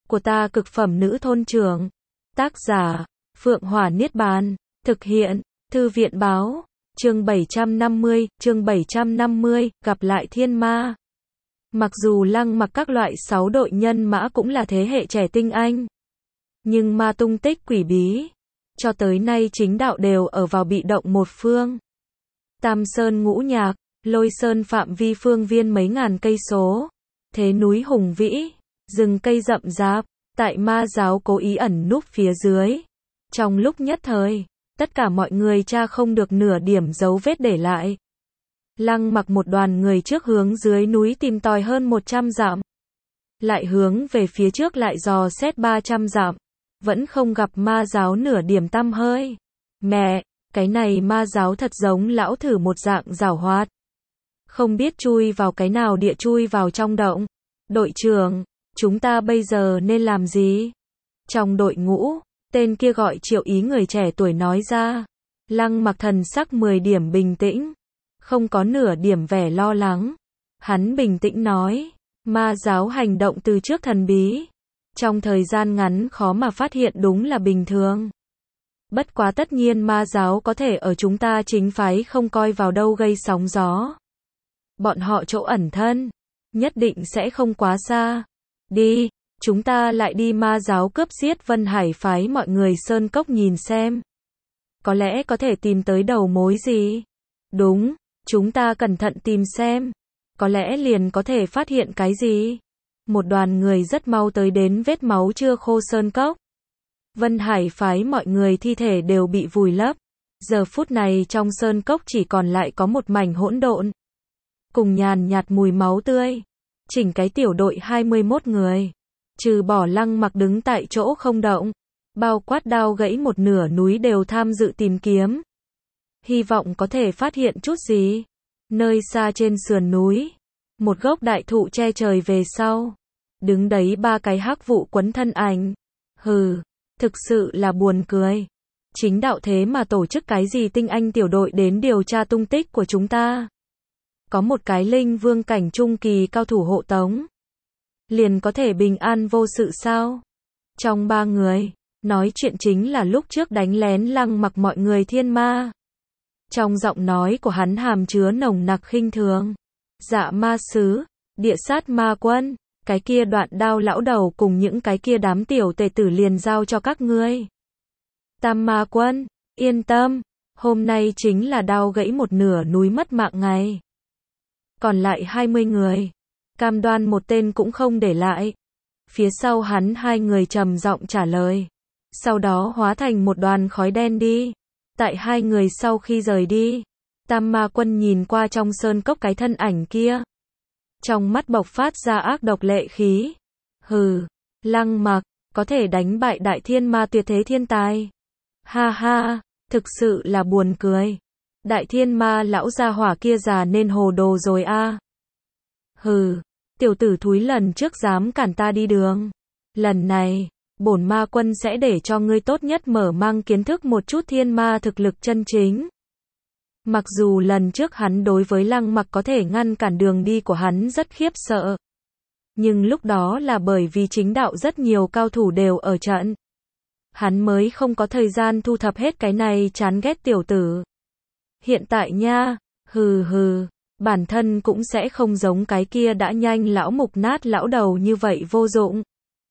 của ta cực phẩm nữ thôn trưởng. Tác giả, Phượng Hỏa Niết Bàn. Thực hiện, Thư viện báo. Chương 750, gặp lại thiên ma. Mặc dù Lăng Mặc các loại 6 đội nhân mã cũng là thế hệ trẻ tinh anh, nhưng ma tung tích quỷ bí, cho tới nay chính đạo đều ở vào bị động một phương. Tam Sơn Ngũ Nhạc, Lôi Sơn phạm vi phương viên mấy ngàn cây số, thế núi hùng vĩ, rừng cây rậm rạp, tại ma giáo cố ý ẩn núp phía dưới. Trong lúc nhất thời, tất cả mọi người tra không được nửa điểm dấu vết để lại. Lăng Mặc một đoàn người trước hướng dưới núi tìm tòi hơn 100 dặm, lại hướng về phía trước lại dò xét 300 dặm, vẫn không gặp ma giáo nửa điểm tăm hơi. Mẹ, cái này ma giáo thật giống lão thử một dạng giảo hoạt. Không biết chui vào cái nào địa chui vào trong động. Đội trưởng, chúng ta bây giờ nên làm gì? Trong đội ngũ, tên kia gọi Triệu Ý người trẻ tuổi nói ra. Lăng Mặc thần sắc 10 điểm bình tĩnh, không có nửa điểm vẻ lo lắng. Hắn bình tĩnh nói, ma giáo hành động từ trước thần bí, trong thời gian ngắn khó mà phát hiện đúng là bình thường. Bất quá tất nhiên ma giáo có thể ở chúng ta chính phái không coi vào đâu gây sóng gió. Bọn họ chỗ ẩn thân, nhất định sẽ không quá xa. Đi, chúng ta lại đi ma giáo cướp giết Vân Hải phái mọi người sơn cốc nhìn xem. Có lẽ có thể tìm tới đầu mối gì. Đúng, chúng ta cẩn thận tìm xem. Có lẽ liền có thể phát hiện cái gì. Một đoàn người rất mau tới đến vết máu chưa khô sơn cốc. Vân Hải phái mọi người thi thể đều bị vùi lấp. Giờ phút này trong sơn cốc chỉ còn lại có một mảnh hỗn độn, cùng nhàn nhạt mùi máu tươi. Chỉnh cái tiểu đội 21 người, trừ bỏ Lăng Mặc đứng tại chỗ không động, bao quát đao gãy một nửa núi đều tham dự tìm kiếm. Hy vọng có thể phát hiện chút gì. Nơi xa trên sườn núi, một gốc đại thụ che trời về sau, đứng đấy 3 cái hắc vụ quấn thân ảnh. Hừ, thực sự là buồn cười. Chính đạo thế mà tổ chức cái gì tinh anh tiểu đội đến điều tra tung tích của chúng ta. Có một cái linh vương cảnh trung kỳ cao thủ hộ tống, liền có thể bình an vô sự sao? Trong 3 người, nói chuyện chính là lúc trước đánh lén Lăng Mặc mọi người thiên ma. Trong giọng nói của hắn hàm chứa nồng nặc khinh thường. Dạ ma sứ, địa sát ma quân, cái kia đoạn đao lão đầu cùng những cái kia đám tiểu tệ tử liền giao cho các ngươi. Tam ma quân, yên tâm, hôm nay chính là đao gãy một nửa núi mất mạng ngày. Còn lại 20 người, cam đoan một tên cũng không để lại. Phía sau hắn 2 người trầm giọng trả lời. Sau đó hóa thành một đoàn khói đen đi. Tại 2 người sau khi rời đi, Tam Ma Quân nhìn qua trong sơn cốc cái thân ảnh kia, trong mắt bộc phát ra ác độc lệ khí. Hừ, Lăng Mặc, có thể đánh bại đại thiên ma tuyệt thế thiên tài. Ha ha, thực sự là buồn cười. Đại thiên ma lão gia hỏa kia già nên hồ đồ rồi a. Hừ, tiểu tử thúi lần trước dám cản ta đi đường. Lần này, bổn ma quân sẽ để cho ngươi tốt nhất mở mang kiến thức một chút thiên ma thực lực chân chính. Mặc dù lần trước hắn đối với Lăng Mặc có thể ngăn cản đường đi của hắn rất khiếp sợ, nhưng lúc đó là bởi vì chính đạo rất nhiều cao thủ đều ở trận. Hắn mới không có thời gian thu thập hết cái này chán ghét tiểu tử. Hiện tại nha, hừ hừ, bản thân cũng sẽ không giống cái kia đã nhanh lão mục nát lão đầu như vậy vô dụng.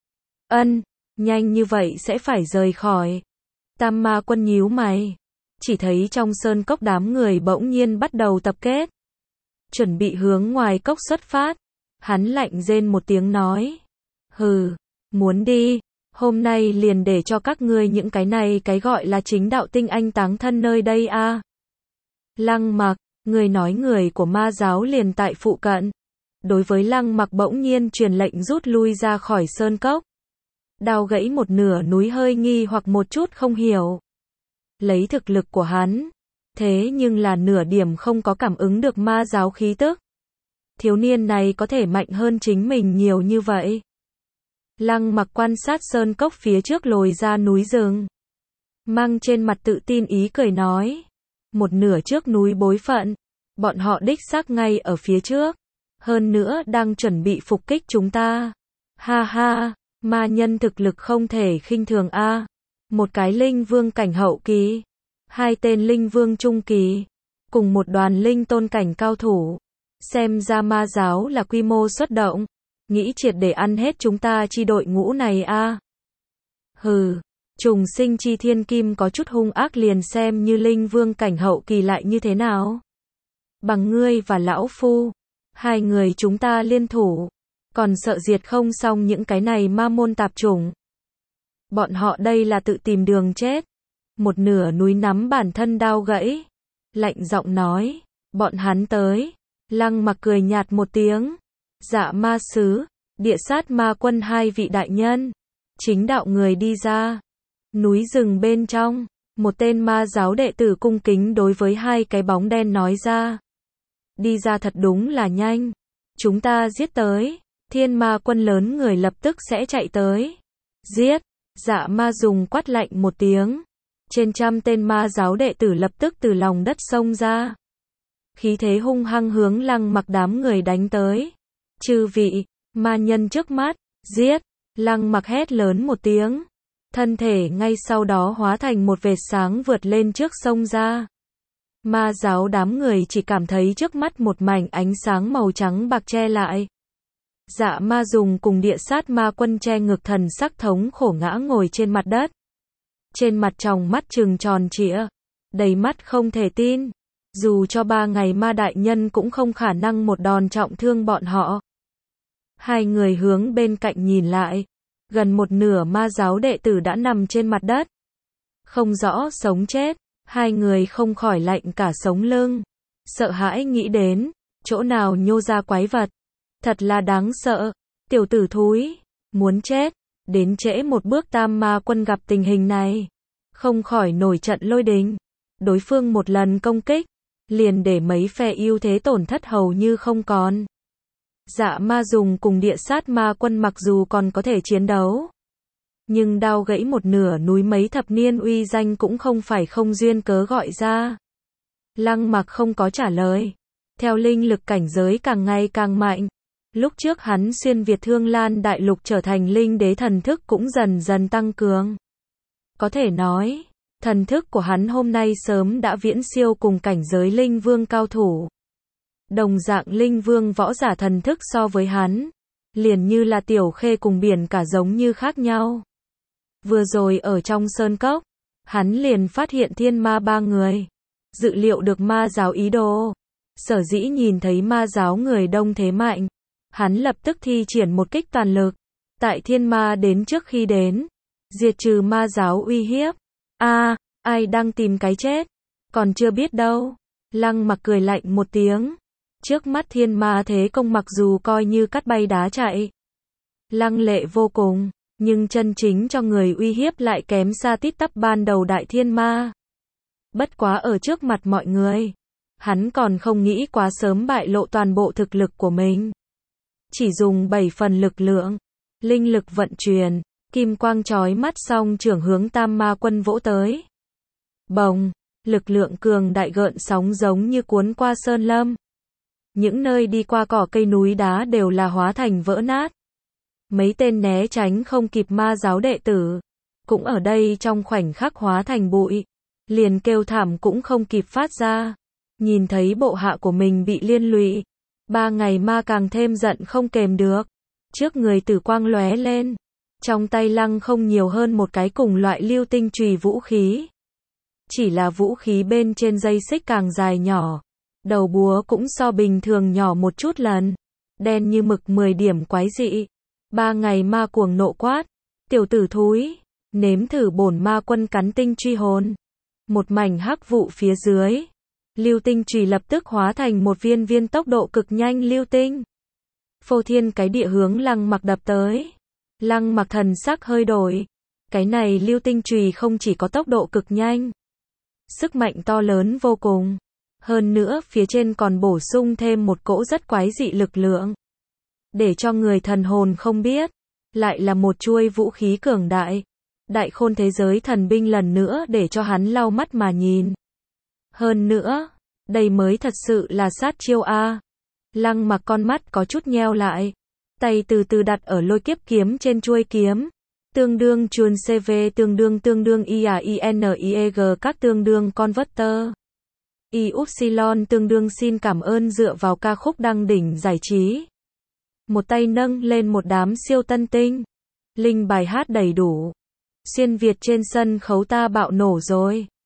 Nhanh như vậy sẽ phải rời khỏi. Tam Ma Quân nhíu mày, chỉ thấy trong sơn cốc đám người bỗng nhiên bắt đầu tập kết, chuẩn bị hướng ngoài cốc xuất phát. Hắn lạnh rên một tiếng nói, hừ, muốn đi, hôm nay liền để cho các ngươi những cái này cái gọi là chính đạo tinh anh táng thân nơi đây a. Lăng Mặc, người nói người của ma giáo liền tại phụ cận. Đối với Lăng Mặc bỗng nhiên truyền lệnh rút lui ra khỏi sơn cốc. Đao gãy một nửa núi hơi nghi hoặc một chút không hiểu. Lấy thực lực của hắn, thế nhưng là nửa điểm không có cảm ứng được ma giáo khí tức. Thiếu niên này có thể mạnh hơn chính mình nhiều như vậy. Lăng Mặc quan sát sơn cốc phía trước lồi ra núi rừng, mang trên mặt tự tin ý cười nói, một nửa trước núi bối phận, bọn họ đích xác ngay ở phía trước, hơn nữa đang chuẩn bị phục kích chúng ta. Ha ha, Ma nhân thực lực không thể khinh thường a. Một cái linh vương cảnh hậu kỳ, hai tên linh vương trung kỳ, cùng một đoàn linh tôn cảnh cao thủ. Xem ra ma giáo là quy mô xuất động, nghĩ triệt để ăn hết chúng ta chi đội ngũ này a. Hừ, trùng sinh chi thiên kim có chút hung ác, liền xem như linh vương cảnh hậu kỳ lại như thế nào. Bằng ngươi và lão phu, hai người chúng ta liên thủ, còn sợ diệt không xong những cái này ma môn tạp chủng. Bọn họ đây là tự tìm đường chết. Một nửa núi nắm bản thân đao gãy, lạnh giọng nói, bọn hắn tới. Lăng Mặc cười nhạt một tiếng, Dạ ma sứ, địa sát ma quân hai vị đại nhân, chính đạo người đi ra. Núi rừng bên trong, một tên ma giáo đệ tử cung kính đối với hai cái bóng đen nói ra. Đi ra thật đúng là nhanh, chúng ta giết tới. Thiên ma quân lớn người lập tức sẽ chạy tới. Giết, Dạ ma dùng quát lạnh một tiếng. Trên trăm tên ma giáo đệ tử lập tức từ lòng đất xông ra. Khí thế hung hăng hướng Lăng Mặc đám người đánh tới. Chư vị, ma nhân trước mắt, giết. Lăng Mặc hét lớn một tiếng. Thân thể ngay sau đó hóa thành một vệt sáng vượt lên trước xông ra. Ma giáo đám người chỉ cảm thấy trước mắt một mảnh ánh sáng màu trắng bạc che lại. Dạ ma dùng cùng địa sát ma quân che ngực, thần sắc thống khổ ngã ngồi trên mặt đất. Trên mặt tròng mắt trừng tròn trịa, đầy mắt không thể tin. Dù cho 3 ngày ma đại nhân cũng không khả năng một đòn trọng thương bọn họ. Hai người hướng bên cạnh nhìn lại. Gần một nửa ma giáo đệ tử đã nằm trên mặt đất. Không rõ sống chết, hai người không khỏi lạnh cả sống lưng. Sợ hãi nghĩ đến, chỗ nào nhô ra quái vật. Thật là đáng sợ, tiểu tử thúi, muốn chết. Đến trễ một bước tam ma quân gặp tình hình này, không khỏi nổi trận lôi đình. Đối phương một lần công kích, liền để mấy phe ưu thế tổn thất hầu như không còn. Dạ ma dùng cùng địa sát ma quân mặc dù còn có thể chiến đấu, nhưng đao gãy một nửa núi mấy thập niên uy danh cũng không phải không duyên cớ gọi ra. Lăng Mặc không có trả lời. Theo linh lực cảnh giới càng ngày càng mạnh, lúc trước hắn xuyên Việt Thương Lan đại lục trở thành linh đế, thần thức cũng dần dần tăng cường. Có thể nói, thần thức của hắn hôm nay sớm đã viễn siêu cùng cảnh giới linh vương cao thủ. Đồng dạng linh vương võ giả thần thức so với hắn, liền như là tiểu khê cùng biển cả giống như khác nhau. Vừa rồi ở trong sơn cốc, hắn liền phát hiện thiên ma 3 người, dự liệu được ma giáo ý đồ. Sở dĩ nhìn thấy ma giáo người đông thế mạnh, hắn lập tức thi triển một kích toàn lực. Tại thiên ma đến trước khi đến, diệt trừ ma giáo uy hiếp. Ai đang tìm cái chết? Còn chưa biết đâu. Lăng Mặc cười lạnh một tiếng. Trước mắt thiên ma thế công mặc dù coi như cắt bay đá chạy, lăng lệ vô cùng, nhưng chân chính cho người uy hiếp lại kém xa tít tắp ban đầu đại thiên ma. Bất quá ở trước mặt mọi người, hắn còn không nghĩ quá sớm bại lộ toàn bộ thực lực của mình. Chỉ dùng 7 phần lực lượng, linh lực vận chuyển, kim quang chói mắt song trưởng hướng tam ma quân vỗ tới. Bồng, lực lượng cường đại gợn sóng giống như cuốn qua sơn lâm. Những nơi đi qua cỏ cây núi đá đều là hóa thành vỡ nát. Mấy tên né tránh không kịp ma giáo đệ tử, cũng ở đây trong khoảnh khắc hóa thành bụi, liền kêu thảm cũng không kịp phát ra. Nhìn thấy bộ hạ của mình bị liên lụy, 3 ngày ma càng thêm giận không kềm được. Trước người tử quang lóe lên, trong tay Lăng không nhiều hơn một cái cùng loại lưu tinh chùy vũ khí. Chỉ là vũ khí bên trên dây xích càng dài nhỏ, đầu búa cũng so bình thường nhỏ một chút lần, đen như mực 10 điểm quái dị. 3 ngày ma cuồng nộ quát, tiểu tử thúi, nếm thử bổn ma quân cắn tinh truy hồn. Một mảnh hắc vụ phía dưới, lưu tinh chùy lập tức hóa thành một viên viên tốc độ cực nhanh lưu tinh. Phô thiên cái địa hướng Lăng Mặc đập tới. Lăng Mặc thần sắc hơi đổi. Cái này lưu tinh chùy không chỉ có tốc độ cực nhanh, sức mạnh to lớn vô cùng. Hơn nữa phía trên còn bổ sung thêm một cỗ rất quái dị lực lượng. Để cho người thần hồn không biết, lại là một chuôi vũ khí cường đại. Đại khôn thế giới thần binh lần nữa để cho hắn lau mắt mà nhìn. Hơn nữa, đây mới thật sự là sát chiêu a. Lăng Mặc con mắt có chút nheo lại. Tay từ từ đặt ở lôi kiếp kiếm trên chuôi kiếm. Tương đương chuồn CV tương đương IAINIEG các tương đương converter. Y-upsilon tương đương xin cảm ơn dựa vào ca khúc đăng đỉnh giải trí. Một tay nâng lên một đám siêu tân tinh. Linh bài hát đầy đủ. Xuyên Việt trên sân khấu ta bạo nổ rồi.